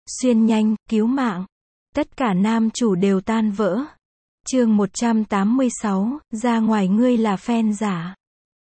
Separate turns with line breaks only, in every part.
xuyên nhanh, cứu mạng. Tất cả nam chủ đều tan vỡ. Chương 186, ra ngoài ngươi là fan giả.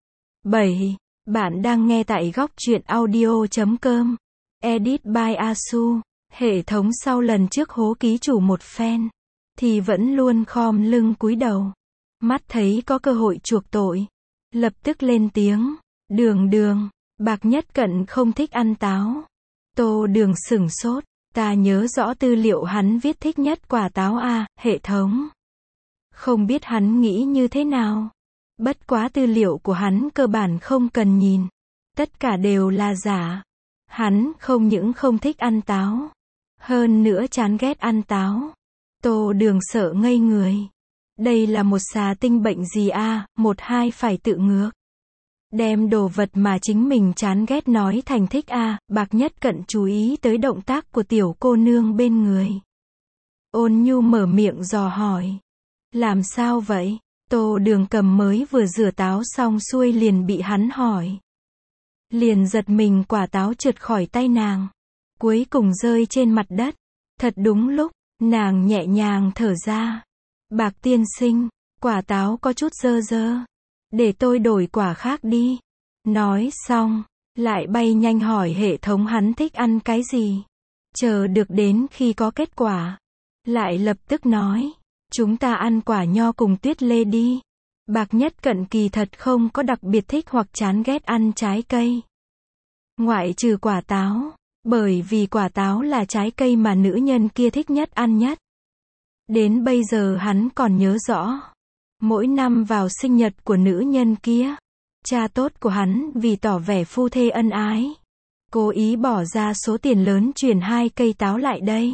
7. Bạn đang nghe tại góc truyện audio.com. Edit by Asu. Hệ thống sau lần trước hố ký chủ một fan, thì vẫn luôn khom lưng cúi đầu. Mắt thấy có cơ hội chuộc tội, lập tức lên tiếng. Đường, Bạc Nhất Cận không thích ăn táo. Tô Đường sửng sốt. Ta nhớ rõ tư liệu hắn viết thích nhất quả táo a, hệ thống. Không biết hắn nghĩ như thế nào. Bất quá tư liệu của hắn cơ bản không cần nhìn. Tất cả đều là giả. Hắn không những không thích ăn táo, hơn nữa chán ghét ăn táo. Tô Đường sợ ngây người. Đây là một xà tinh bệnh gì a, 1-2 phải tự ngược. Đem đồ vật mà chính mình chán ghét nói thành thích a. Bạc Nhất Cận chú ý tới động tác của tiểu cô nương bên người. Ôn nhu mở miệng dò hỏi. Làm sao vậy? Tô Đường cầm mới vừa rửa táo xong xuôi liền bị hắn hỏi. Liền giật mình quả táo trượt khỏi tay nàng, cuối cùng rơi trên mặt đất. Thật đúng lúc, nàng nhẹ nhàng thở ra. Bạc tiên sinh, quả táo có chút dơ dơ. Để tôi đổi quả khác đi. Nói xong, lại bay nhanh hỏi hệ thống hắn thích ăn cái gì. Chờ được đến khi có kết quả, lại lập tức nói. Chúng ta ăn quả nho cùng tuyết lê đi. Bạc Nhất Cận kỳ thật không có đặc biệt thích hoặc chán ghét ăn trái cây. Ngoại trừ quả táo, bởi vì quả táo là trái cây mà nữ nhân kia thích nhất ăn nhất. Đến bây giờ hắn còn nhớ rõ. Mỗi năm vào sinh nhật của nữ nhân kia, cha tốt của hắn vì tỏ vẻ phu thê ân ái, cố ý bỏ ra số tiền lớn chuyển 2 cây táo lại đây.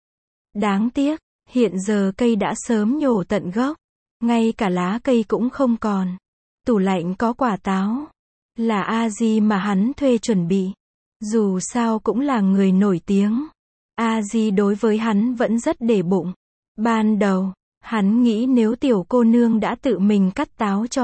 Đáng tiếc, hiện giờ cây đã sớm nhổ tận gốc, ngay cả lá cây cũng không còn. Tủ lạnh có quả táo, là a di mà hắn thuê chuẩn bị. Dù sao cũng là người nổi tiếng, a di đối với hắn vẫn rất để bụng. Ban đầu, hắn nghĩ nếu tiểu cô nương đã tự mình cắt táo cho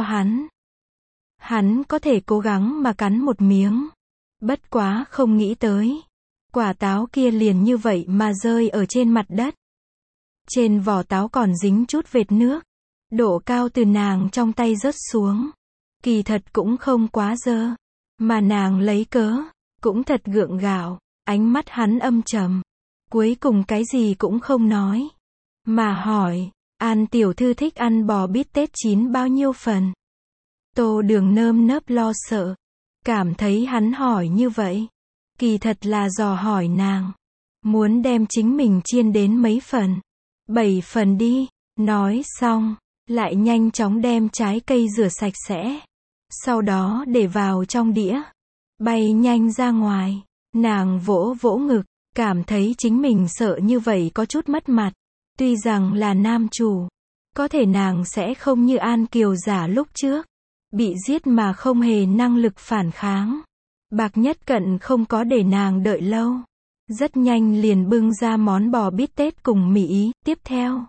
hắn có thể cố gắng mà cắn một miếng. Bất quá không nghĩ tới, quả táo kia liền như vậy mà rơi ở trên mặt đất. Trên vỏ táo còn dính chút vệt nước. Độ cao từ nàng trong tay rớt xuống, kỳ thật cũng không quá dơ, mà nàng lấy cớ, cũng thật gượng gạo. Ánh mắt hắn âm trầm, cuối cùng cái gì cũng không nói, mà hỏi, An tiểu thư thích ăn bò bít tết chín bao nhiêu phần? Tô Đường nơm nớp lo sợ, cảm thấy hắn hỏi như vậy, kỳ thật là dò hỏi nàng, muốn đem chính mình chiên đến mấy phần. 7 phần đi. Nói xong, lại nhanh chóng đem trái cây rửa sạch sẽ, sau đó để vào trong đĩa, bay nhanh ra ngoài. Nàng vỗ vỗ ngực, cảm thấy chính mình sợ như vậy có chút mất mặt. Tuy rằng là nam chủ, có thể nàng sẽ không như An Kiều giả lúc trước, bị giết mà không hề năng lực phản kháng. Bạc Nhất Cận không có để nàng đợi lâu, rất nhanh liền bưng ra món bò bít tết cùng mì ý. Tiếp theo,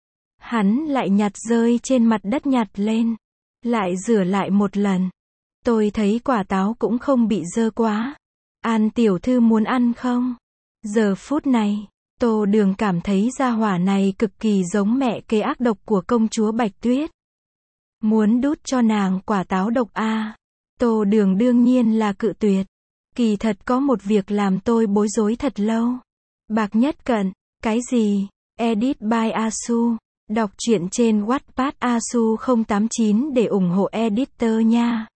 hắn lại nhặt rơi trên mặt đất nhặt lên, lại rửa lại một lần. Tôi thấy quả táo cũng không bị dơ quá. An tiểu thư muốn ăn không? Giờ phút này, Tô Đường cảm thấy gia hỏa này cực kỳ giống mẹ kế ác độc của công chúa Bạch Tuyết. Muốn đút cho nàng quả táo độc a. Tô Đường đương nhiên là cự tuyệt. Kỳ thật có một việc làm tôi bối rối thật lâu. Bạc Nhất Cận, cái gì? Edit by Asu. Đọc truyện trên Wattpad Asu089 để ủng hộ editor nha.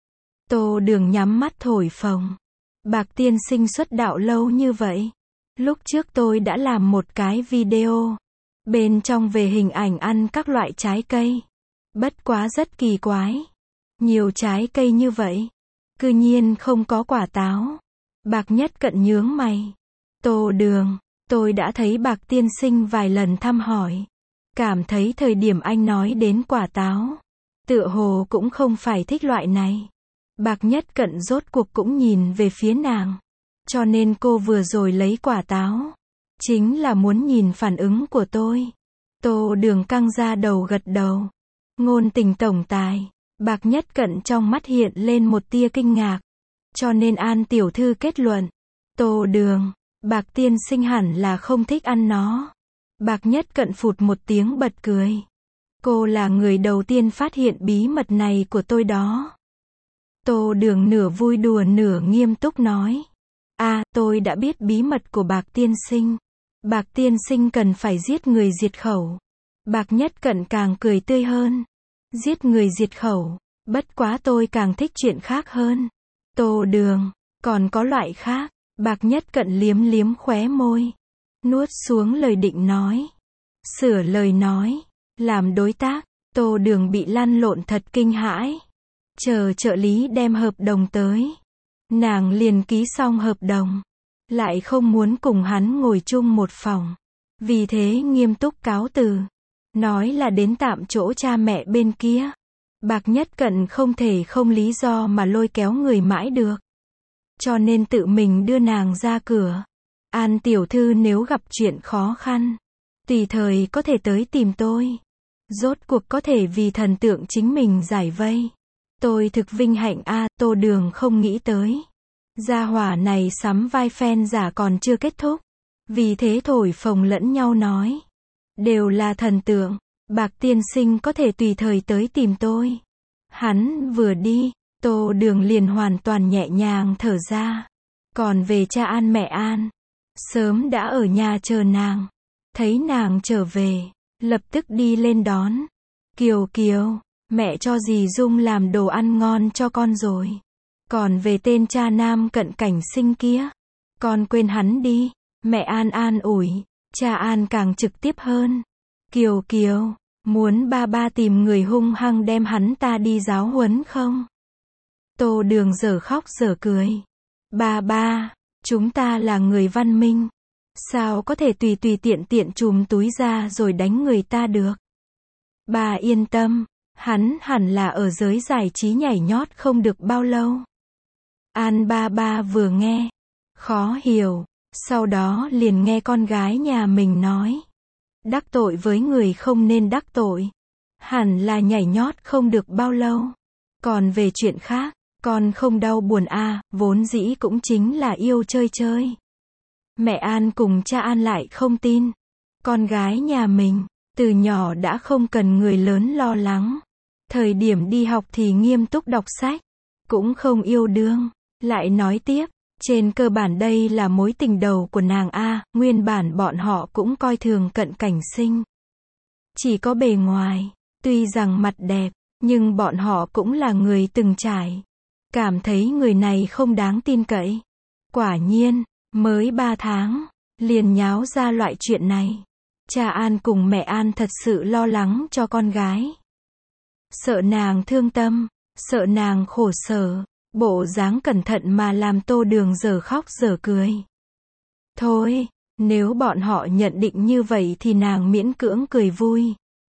Tô Đường nhắm mắt thổi phồng. Bạc tiên sinh xuất đạo lâu như vậy. Lúc trước tôi đã làm một cái video, bên trong về hình ảnh ăn các loại trái cây. Bất quá rất kỳ quái. Nhiều trái cây như vậy, cư nhiên không có quả táo. Bạc Nhất Cận nhướng mày. Tô Đường, tôi đã thấy Bạc tiên sinh vài lần thăm hỏi. Cảm thấy thời điểm anh nói đến quả táo, tựa hồ cũng không phải thích loại này. Bạc Nhất Cận rốt cuộc cũng nhìn về phía nàng. Cho nên cô vừa rồi lấy quả táo, chính là muốn nhìn phản ứng của tôi. Tô Đường căng ra đầu gật đầu. Ngôn tình tổng tài. Bạc Nhất Cận trong mắt hiện lên một tia kinh ngạc. Cho nên An tiểu thư kết luận, Tô Đường, Bạc tiên sinh hẳn là không thích ăn nó. Bạc Nhất Cận phụt một tiếng bật cười. Cô là người đầu tiên phát hiện bí mật này của tôi đó. Tô Đường nửa vui đùa nửa nghiêm túc nói. Tôi đã biết bí mật của Bạc tiên sinh. Bạc tiên sinh cần phải giết người diệt khẩu. Bạc Nhất Cận càng cười tươi hơn. Giết người diệt khẩu. Bất quá tôi càng thích chuyện khác hơn. Tô Đường, còn có loại khác. Bạc Nhất Cận liếm liếm khóe môi. Nuốt xuống lời định nói. Sửa lời nói. Làm đối tác. Tô Đường bị lăn lộn thật kinh hãi. Chờ trợ lý đem hợp đồng tới. Nàng liền ký xong hợp đồng. Lại không muốn cùng hắn ngồi chung một phòng. Vì thế nghiêm túc cáo từ. Nói là đến tạm chỗ cha mẹ bên kia. Bạc Nhất Cận không thể không lý do mà lôi kéo người mãi được. Cho nên tự mình đưa nàng ra cửa. An tiểu thư nếu gặp chuyện khó khăn, tùy thời có thể tới tìm tôi. Rốt cuộc có thể vì thần tượng chính mình giải vây. Tôi thực vinh hạnh Tô Đường không nghĩ tới. Gia hỏa này sắm vai fan giả còn chưa kết thúc. Vì thế thổi phồng lẫn nhau nói. Đều là thần tượng. Bạc tiên sinh có thể tùy thời tới tìm tôi. Hắn vừa đi, Tô Đường liền hoàn toàn nhẹ nhàng thở ra. Còn về cha An mẹ An, sớm đã ở nhà chờ nàng. Thấy nàng trở về, lập tức đi lên đón. Kiều Kiều, mẹ cho dì Dung làm đồ ăn ngon cho con rồi. Còn về tên cha Nam Cận Cảnh Sinh kia, con quên hắn đi. Mẹ An an ủi, cha An càng trực tiếp hơn. Kiều Kiều, muốn ba ba tìm người hung hăng đem hắn ta đi giáo huấn không? Tô Đường dở khóc dở cười. Ba ba, chúng ta là người văn minh. Sao có thể tùy tiện chùm túi ra rồi đánh người ta được? Bà yên tâm, hắn hẳn là ở giới giải trí nhảy nhót không được bao lâu. An ba ba vừa nghe, khó hiểu, sau đó liền nghe con gái nhà mình nói. Đắc tội với người không nên đắc tội. Hẳn là nhảy nhót không được bao lâu. Còn về chuyện khác, con không đau buồn vốn dĩ cũng chính là yêu chơi chơi. Mẹ An cùng cha An lại không tin. Con gái nhà mình, từ nhỏ đã không cần người lớn lo lắng. Thời điểm đi học thì nghiêm túc đọc sách. Cũng không yêu đương. Lại nói tiếp, trên cơ bản đây là mối tình đầu của nàng nguyên bản bọn họ cũng coi thường Cận Cảnh Sinh. Chỉ có bề ngoài, tuy rằng mặt đẹp, nhưng bọn họ cũng là người từng trải. Cảm thấy người này không đáng tin cậy. Quả nhiên, mới 3 tháng, liền nháo ra loại chuyện này. Cha An cùng mẹ An thật sự lo lắng cho con gái. Sợ nàng thương tâm, sợ nàng khổ sở. Bộ dáng cẩn thận mà làm Tô Đường dở khóc dở cười. Thôi, nếu bọn họ nhận định như vậy thì nàng miễn cưỡng cười vui.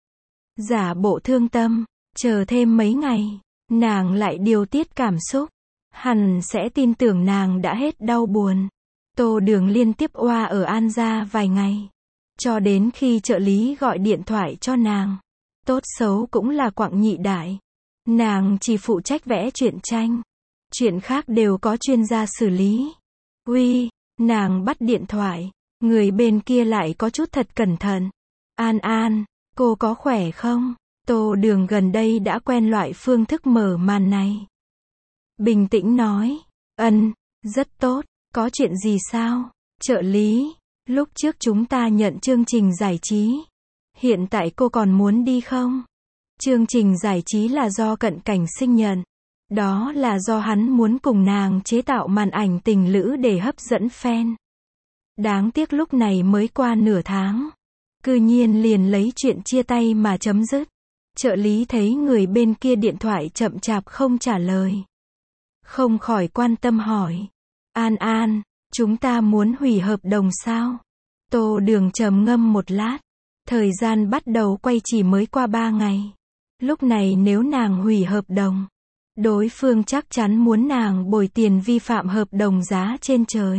Giả bộ thương tâm, chờ thêm mấy ngày, nàng lại điều tiết cảm xúc. Hẳn sẽ tin tưởng nàng đã hết đau buồn. Tô Đường liên tiếp oa ở An gia vài ngày. Cho đến khi trợ lý gọi điện thoại cho nàng. Tốt xấu cũng là quặng nhị đại. Nàng chỉ phụ trách vẽ truyện tranh. Chuyện khác đều có chuyên gia xử lý. Uy, nàng bắt điện thoại. Người bên kia lại có chút thật cẩn thận. An An, cô có khỏe không? Tô Đường gần đây đã quen loại phương thức mở màn này. Bình tĩnh nói. Rất tốt. Có chuyện gì sao? Trợ lý, lúc trước chúng ta nhận chương trình giải trí. Hiện tại cô còn muốn đi không? Chương trình giải trí là do Cận Cảnh Sinh nhận. Đó là do hắn muốn cùng nàng chế tạo màn ảnh tình lữ để hấp dẫn fan. Đáng tiếc lúc này mới qua nửa tháng. Cư nhiên liền lấy chuyện chia tay mà chấm dứt. Trợ lý thấy người bên kia điện thoại chậm chạp không trả lời. Không khỏi quan tâm hỏi. An An, chúng ta muốn hủy hợp đồng sao? Tô Đường trầm ngâm một lát. Thời gian bắt đầu quay chỉ mới qua 3 ngày. Lúc này nếu nàng hủy hợp đồng, đối phương chắc chắn muốn nàng bồi tiền vi phạm hợp đồng giá trên trời.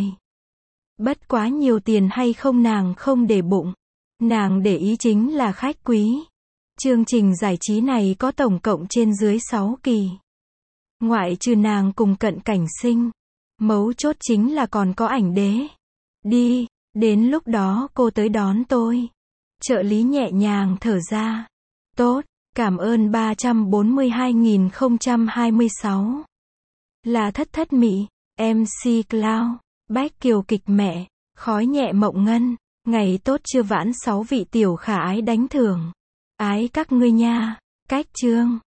Bất quá nhiều tiền hay không nàng không để bụng. Nàng để ý chính là khách quý. Chương trình giải trí này có tổng cộng trên dưới 6 kỳ. Ngoại trừ nàng cùng Cận Cảnh Sinh, mấu chốt chính là còn có ảnh đế. Đi, đến lúc đó cô tới đón tôi. Trợ lý nhẹ nhàng thở ra. Tốt, cảm ơn 342.026. Là thất thất mị, MC Cloud, Bách Kiều kịch mẹ, khói nhẹ mộng ngân, ngày tốt chưa vãn 6 vị tiểu khả ái đánh thưởng. Ái các ngươi nha, cách chương.